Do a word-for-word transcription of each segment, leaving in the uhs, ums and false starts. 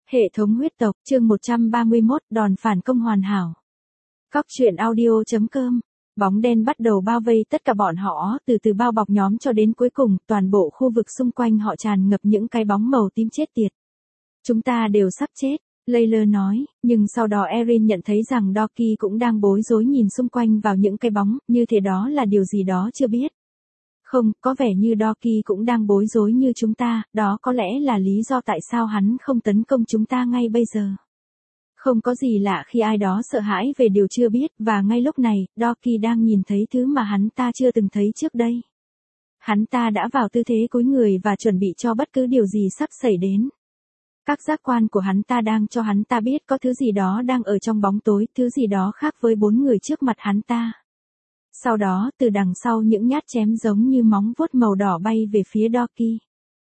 Hệ thống huyết tộc, chương một trăm ba mươi mốt, đòn phản công hoàn hảo. Cóc truyện audio chấm com. Bóng đen bắt đầu bao vây tất cả bọn họ, từ từ bao bọc nhóm cho đến cuối cùng, toàn bộ khu vực xung quanh họ tràn ngập những cái bóng màu tím chết tiệt. Chúng ta đều sắp chết, Layla nói, nhưng sau đó Erin nhận thấy rằng Doki cũng đang bối rối nhìn xung quanh vào những cái bóng, như thế đó là điều gì đó chưa biết. Không, có vẻ như Doki cũng đang bối rối như chúng ta, đó có lẽ là lý do tại sao hắn không tấn công chúng ta ngay bây giờ. Không có gì lạ khi ai đó sợ hãi về điều chưa biết, và ngay lúc này, Doki đang nhìn thấy thứ mà hắn ta chưa từng thấy trước đây. Hắn ta đã vào tư thế cúi người và chuẩn bị cho bất cứ điều gì sắp xảy đến. Các giác quan của hắn ta đang cho hắn ta biết có thứ gì đó đang ở trong bóng tối, thứ gì đó khác với bốn người trước mặt hắn ta. Sau đó, từ đằng sau những nhát chém giống như móng vuốt màu đỏ bay về phía Doki.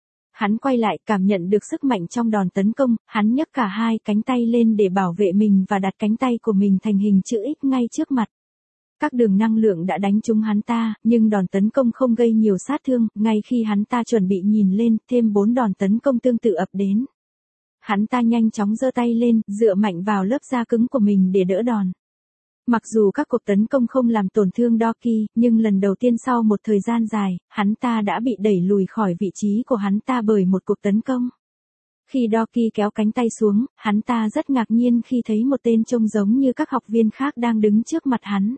Hắn quay lại, cảm nhận được sức mạnh trong đòn tấn công, hắn nhấc cả hai cánh tay lên để bảo vệ mình và đặt cánh tay của mình thành hình chữ X ngay trước mặt. Các đường năng lượng đã đánh trúng hắn ta, nhưng đòn tấn công không gây nhiều sát thương, ngay khi hắn ta chuẩn bị nhìn lên, thêm bốn đòn tấn công tương tự ập đến. Hắn ta nhanh chóng giơ tay lên, dựa mạnh vào lớp da cứng của mình để đỡ đòn. Mặc dù các cuộc tấn công không làm tổn thương Doki, nhưng lần đầu tiên sau một thời gian dài, hắn ta đã bị đẩy lùi khỏi vị trí của hắn ta bởi một cuộc tấn công. Khi Doki kéo cánh tay xuống, hắn ta rất ngạc nhiên khi thấy một tên trông giống như các học viên khác đang đứng trước mặt hắn.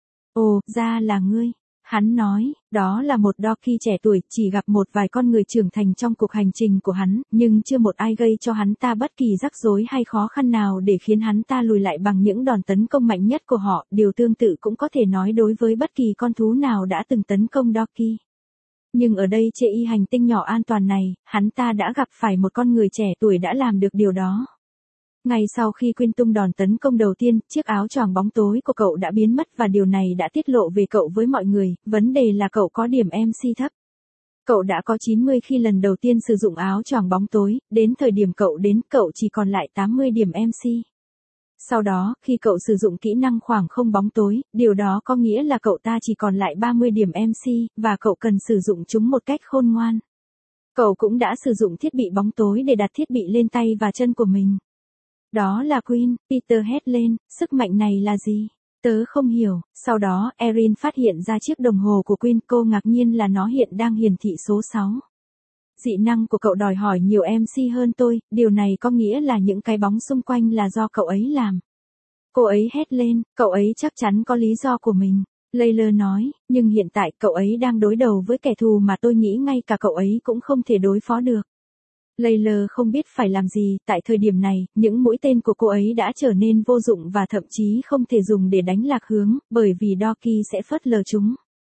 Ồ, ra là ngươi. Hắn nói, đó là một Doki trẻ tuổi, chỉ gặp một vài con người trưởng thành trong cuộc hành trình của hắn, nhưng chưa một ai gây cho hắn ta bất kỳ rắc rối hay khó khăn nào để khiến hắn ta lùi lại bằng những đòn tấn công mạnh nhất của họ, điều tương tự cũng có thể nói đối với bất kỳ con thú nào đã từng tấn công Doki. Nhưng ở đây trên y hành tinh nhỏ an toàn này, hắn ta đã gặp phải một con người trẻ tuổi đã làm được điều đó. Ngay sau khi Quyên tung đòn tấn công đầu tiên, chiếc áo choàng bóng tối của cậu đã biến mất và điều này đã tiết lộ về cậu với mọi người, vấn đề là cậu có điểm em xê thấp. Cậu đã có chín mươi khi lần đầu tiên sử dụng áo choàng bóng tối, đến thời điểm cậu đến, cậu chỉ còn lại tám mươi điểm em xê. Sau đó, khi cậu sử dụng kỹ năng khoảng không bóng tối, điều đó có nghĩa là cậu ta chỉ còn lại ba mươi điểm em xê, và cậu cần sử dụng chúng một cách khôn ngoan. Cậu cũng đã sử dụng thiết bị bóng tối để đặt thiết bị lên tay và chân của mình. Đó là Quyên, Peter hét lên, sức mạnh này là gì? Tớ không hiểu. Sau đó, Erin phát hiện ra chiếc đồng hồ của Quyên, cô ngạc nhiên là nó hiện đang hiển thị số sáu. Dị năng của cậu đòi hỏi nhiều em xê hơn tôi, điều này có nghĩa là những cái bóng xung quanh là do cậu ấy làm. Cô ấy hét lên, cậu ấy chắc chắn có lý do của mình. Layla nói, nhưng hiện tại cậu ấy đang đối đầu với kẻ thù mà tôi nghĩ ngay cả cậu ấy cũng không thể đối phó được. Layla không biết phải làm gì, tại thời điểm này, những mũi tên của cô ấy đã trở nên vô dụng và thậm chí không thể dùng để đánh lạc hướng, bởi vì Doki sẽ phớt lờ chúng.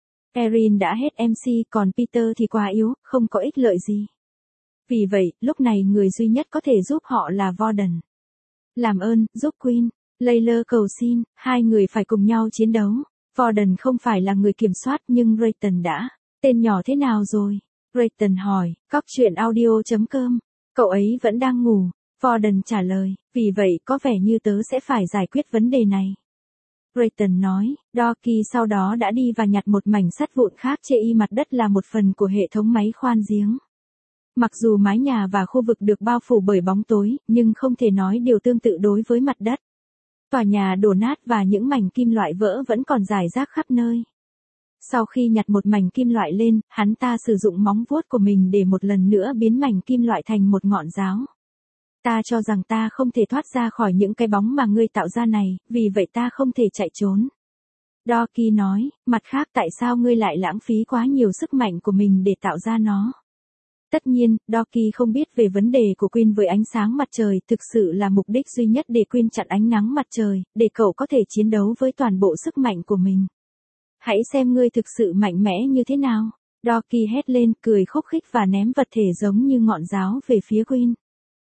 Erin đã hết em xê, còn Peter thì quá yếu, không có ích lợi gì. Vì vậy, lúc này người duy nhất có thể giúp họ là Warden. Làm ơn, giúp Quyên. Layla cầu xin, hai người phải cùng nhau chiến đấu. Warden không phải là người kiểm soát nhưng Rayton đã. Tên nhỏ thế nào rồi? Rayton hỏi, cóc truyện audio chấm com. Cậu ấy vẫn đang ngủ. Warden trả lời, vì vậy có vẻ như tớ sẽ phải giải quyết vấn đề này. Rayton nói, Doki sau đó đã đi và nhặt một mảnh sắt vụn khác trên y mặt đất là một phần của hệ thống máy khoan giếng. Mặc dù mái nhà và khu vực được bao phủ bởi bóng tối, nhưng không thể nói điều tương tự đối với mặt đất. Tòa nhà đổ nát và những mảnh kim loại vỡ vẫn còn rải rác khắp nơi. Sau khi nhặt một mảnh kim loại lên, hắn ta sử dụng móng vuốt của mình để một lần nữa biến mảnh kim loại thành một ngọn giáo. Ta cho rằng ta không thể thoát ra khỏi những cái bóng mà ngươi tạo ra này, vì vậy ta không thể chạy trốn. Doki nói, mặt khác tại sao ngươi lại lãng phí quá nhiều sức mạnh của mình để tạo ra nó? Tất nhiên, Doki không biết về vấn đề của Quyên với ánh sáng mặt trời, thực sự là mục đích duy nhất để Quyên chặn ánh nắng mặt trời, để cậu có thể chiến đấu với toàn bộ sức mạnh của mình. Hãy xem ngươi thực sự mạnh mẽ như thế nào. Doki hét lên, cười khúc khích và ném vật thể giống như ngọn giáo về phía Quyên.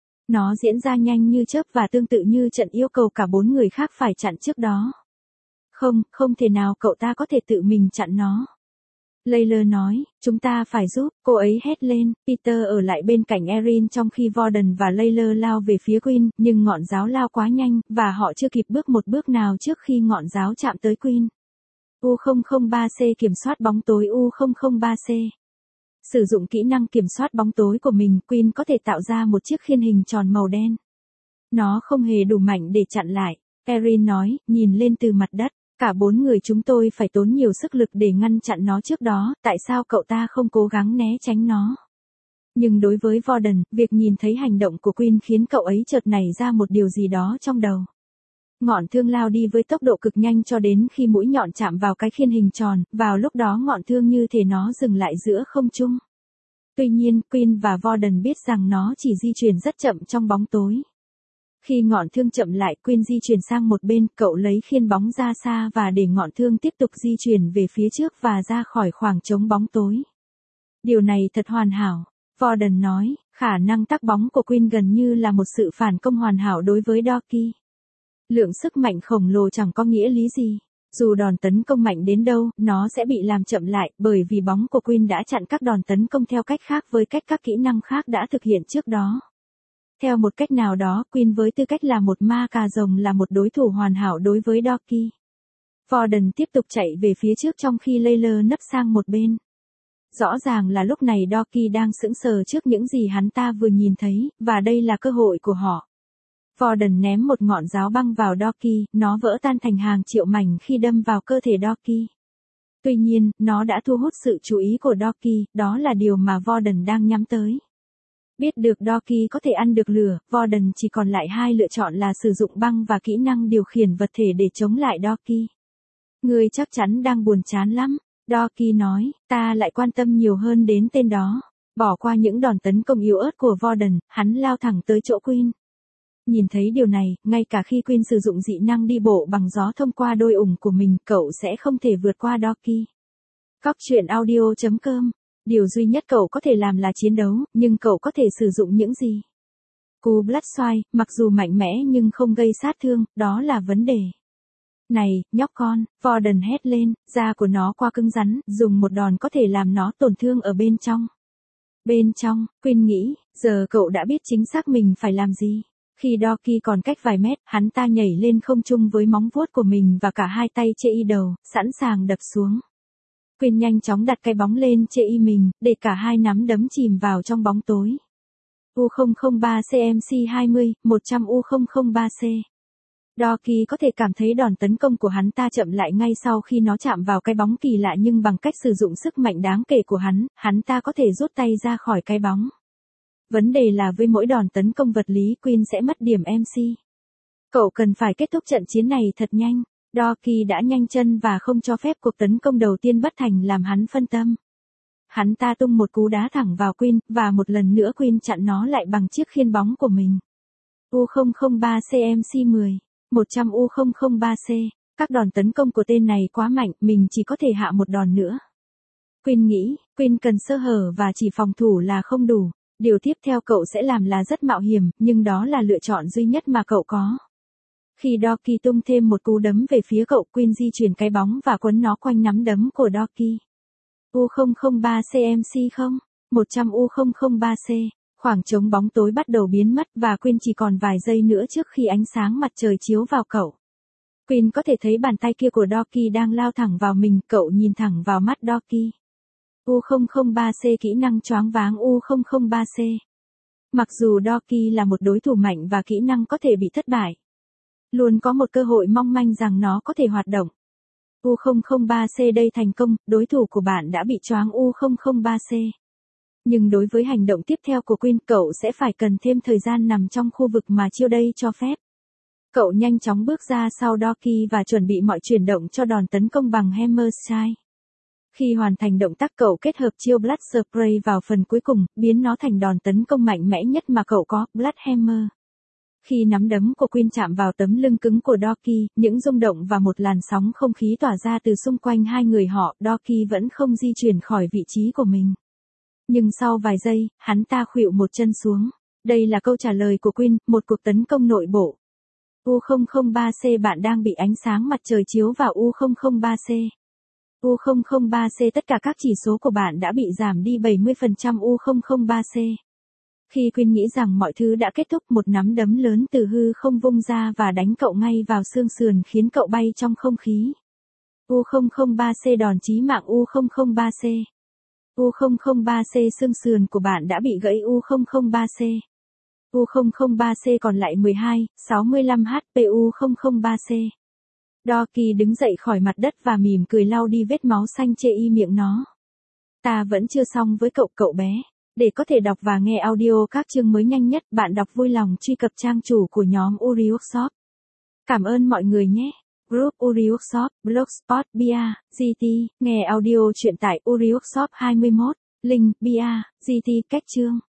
Nó diễn ra nhanh như chớp và tương tự như trận yêu cầu cả bốn người khác phải chặn trước đó. Không, không thể nào cậu ta có thể tự mình chặn nó. Layla nói, chúng ta phải giúp, cô ấy hét lên. Peter ở lại bên cạnh Erin trong khi Warden và Layla lao về phía Quyên, nhưng ngọn giáo lao quá nhanh, và họ chưa kịp bước một bước nào trước khi ngọn giáo chạm tới Quyên. U không không ba C kiểm soát bóng tối U không không ba C. Sử dụng kỹ năng kiểm soát bóng tối của mình, Quyên có thể tạo ra một chiếc khiên hình tròn màu đen. Nó không hề đủ mạnh để chặn lại. Erin nói, nhìn lên từ mặt đất. Cả bốn người chúng tôi phải tốn nhiều sức lực để ngăn chặn nó trước đó, tại sao cậu ta không cố gắng né tránh nó? Nhưng đối với Warden, việc nhìn thấy hành động của Queen khiến cậu ấy chợt nảy ra một điều gì đó trong đầu. Ngọn thương lao đi với tốc độ cực nhanh cho đến khi mũi nhọn chạm vào cái khiên hình tròn, vào lúc đó ngọn thương như thể nó dừng lại giữa không trung. Tuy nhiên, Queen và Warden biết rằng nó chỉ di chuyển rất chậm trong bóng tối. Khi ngọn thương chậm lại, Queen di chuyển sang một bên, cậu lấy khiên bóng ra xa và để ngọn thương tiếp tục di chuyển về phía trước và ra khỏi khoảng trống bóng tối. Điều này thật hoàn hảo, Warden nói, khả năng tác bóng của Queen gần như là một sự phản công hoàn hảo đối với Doki. Lượng sức mạnh khổng lồ chẳng có nghĩa lý gì. Dù đòn tấn công mạnh đến đâu, nó sẽ bị làm chậm lại, bởi vì bóng của Queen đã chặn các đòn tấn công theo cách khác với cách các kỹ năng khác đã thực hiện trước đó. Theo một cách nào đó, Queen với tư cách là một ma cà rồng là một đối thủ hoàn hảo đối với Doki. Warden tiếp tục chạy về phía trước trong khi Layla nấp sang một bên. Rõ ràng là lúc này Doki đang sững sờ trước những gì hắn ta vừa nhìn thấy, và đây là cơ hội của họ. Warden ném một ngọn giáo băng vào Doki, nó vỡ tan thành hàng triệu mảnh khi đâm vào cơ thể Doki. Tuy nhiên, nó đã thu hút sự chú ý của Doki, đó là điều mà Warden đang nhắm tới. Biết được Doki có thể ăn được lửa, Warden chỉ còn lại hai lựa chọn là sử dụng băng và kỹ năng điều khiển vật thể để chống lại Doki. Ngươi chắc chắn đang buồn chán lắm, Doki nói, ta lại quan tâm nhiều hơn đến tên đó. Bỏ qua những đòn tấn công yếu ớt của Warden, hắn lao thẳng tới chỗ Queen. Nhìn thấy điều này, ngay cả khi Queen sử dụng dị năng đi bộ bằng gió thông qua đôi ủng của mình, cậu sẽ không thể vượt qua Doki. Cóc truyện audio chấm com. Điều duy nhất cậu có thể làm là chiến đấu, nhưng cậu có thể sử dụng những gì? Cú Blood Strike, mặc dù mạnh mẽ nhưng không gây sát thương, đó là vấn đề. Này, nhóc con, Warden hét lên, da của nó quá cứng rắn, dùng một đòn có thể làm nó tổn thương ở bên trong. Bên trong, Queen nghĩ, giờ cậu đã biết chính xác mình phải làm gì. Khi Doki còn cách vài mét, hắn ta nhảy lên không trung với móng vuốt của mình và cả hai tay chê y đầu, sẵn sàng đập xuống. Queen nhanh chóng đặt cái bóng lên chê y mình, để cả hai nắm đấm chìm vào trong bóng tối. U không không ba C M C hai mươi, một trăm U không không ba C. Doki có thể cảm thấy đòn tấn công của hắn ta chậm lại ngay sau khi nó chạm vào cái bóng kỳ lạ, nhưng bằng cách sử dụng sức mạnh đáng kể của hắn, hắn ta có thể rút tay ra khỏi cái bóng. Vấn đề là với mỗi đòn tấn công vật lý, Queen sẽ mất điểm M C. Cậu cần phải kết thúc trận chiến này thật nhanh. Doki đã nhanh chân và không cho phép cuộc tấn công đầu tiên bất thành làm hắn phân tâm. Hắn ta tung một cú đá thẳng vào Queen, và một lần nữa Queen chặn nó lại bằng chiếc khiên bóng của mình. U không không ba C M C mười, một trăm U không không ba C. Các đòn tấn công của tên này quá mạnh, mình chỉ có thể hạ một đòn nữa. Queen nghĩ, Queen cần sơ hở và chỉ phòng thủ là không đủ. Điều tiếp theo cậu sẽ làm là rất mạo hiểm, nhưng đó là lựa chọn duy nhất mà cậu có. Khi Doki tung thêm một cú đấm về phía cậu, Queen di chuyển cái bóng và quấn nó quanh nắm đấm của Doki. U không không ba C M C không, một trăm U không không ba C. Khoảng trống bóng tối bắt đầu biến mất và Queen chỉ còn vài giây nữa trước khi ánh sáng mặt trời chiếu vào cậu. Queen có thể thấy bàn tay kia của Doki đang lao thẳng vào mình, cậu nhìn thẳng vào mắt Doki. U không không ba C kỹ năng choáng váng U không không ba C. Mặc dù Doki là một đối thủ mạnh và kỹ năng có thể bị thất bại, luôn có một cơ hội mong manh rằng nó có thể hoạt động. U không không ba C đây thành công, đối thủ của bạn đã bị choáng U không không ba C. Nhưng đối với hành động tiếp theo của Queen, cậu sẽ phải cần thêm thời gian nằm trong khu vực mà chiêu đây cho phép. Cậu nhanh chóng bước ra sau Doki và chuẩn bị mọi chuyển động cho đòn tấn công bằng Hammer Strike. Khi hoàn thành động tác, cậu kết hợp chiêu Blood Spray vào phần cuối cùng, biến nó thành đòn tấn công mạnh mẽ nhất mà cậu có, Blood Hammer. Khi nắm đấm của Queen chạm vào tấm lưng cứng của Doki, những rung động và một làn sóng không khí tỏa ra từ xung quanh hai người họ, Doki vẫn không di chuyển khỏi vị trí của mình. Nhưng sau vài giây, hắn ta khuỵu một chân xuống. Đây là câu trả lời của Queen, một cuộc tấn công nội bộ. U không không ba C bạn đang bị ánh sáng mặt trời chiếu vào U không không ba C. U không không ba C tất cả các chỉ số của bạn đã bị giảm đi bảy mươi phần trăm U không không ba C. Khi Queen nghĩ rằng mọi thứ đã kết thúc, một nắm đấm lớn từ hư không vung ra và đánh cậu ngay vào xương sườn khiến cậu bay trong không khí. U không không ba C đòn chí mạng U không không ba C. U không không ba C xương sườn của bạn đã bị gãy U không không ba C. U không không ba C còn lại mười hai, sáu mươi lăm H P U không không ba C. Doki đứng dậy khỏi mặt đất và mỉm cười lau đi vết máu xanh chê y miệng nó. Ta vẫn chưa xong với cậu cậu bé. Để có thể đọc và nghe audio các chương mới nhanh nhất, bạn đọc vui lòng truy cập trang chủ của nhóm Uri Workshop. Cảm ơn mọi người nhé. Group Uri Workshop, Blogspot, Bia, giê tê, nghe audio truyện tại Uri Workshop hai mươi mốt, link, Bia, giê tê, cách chương.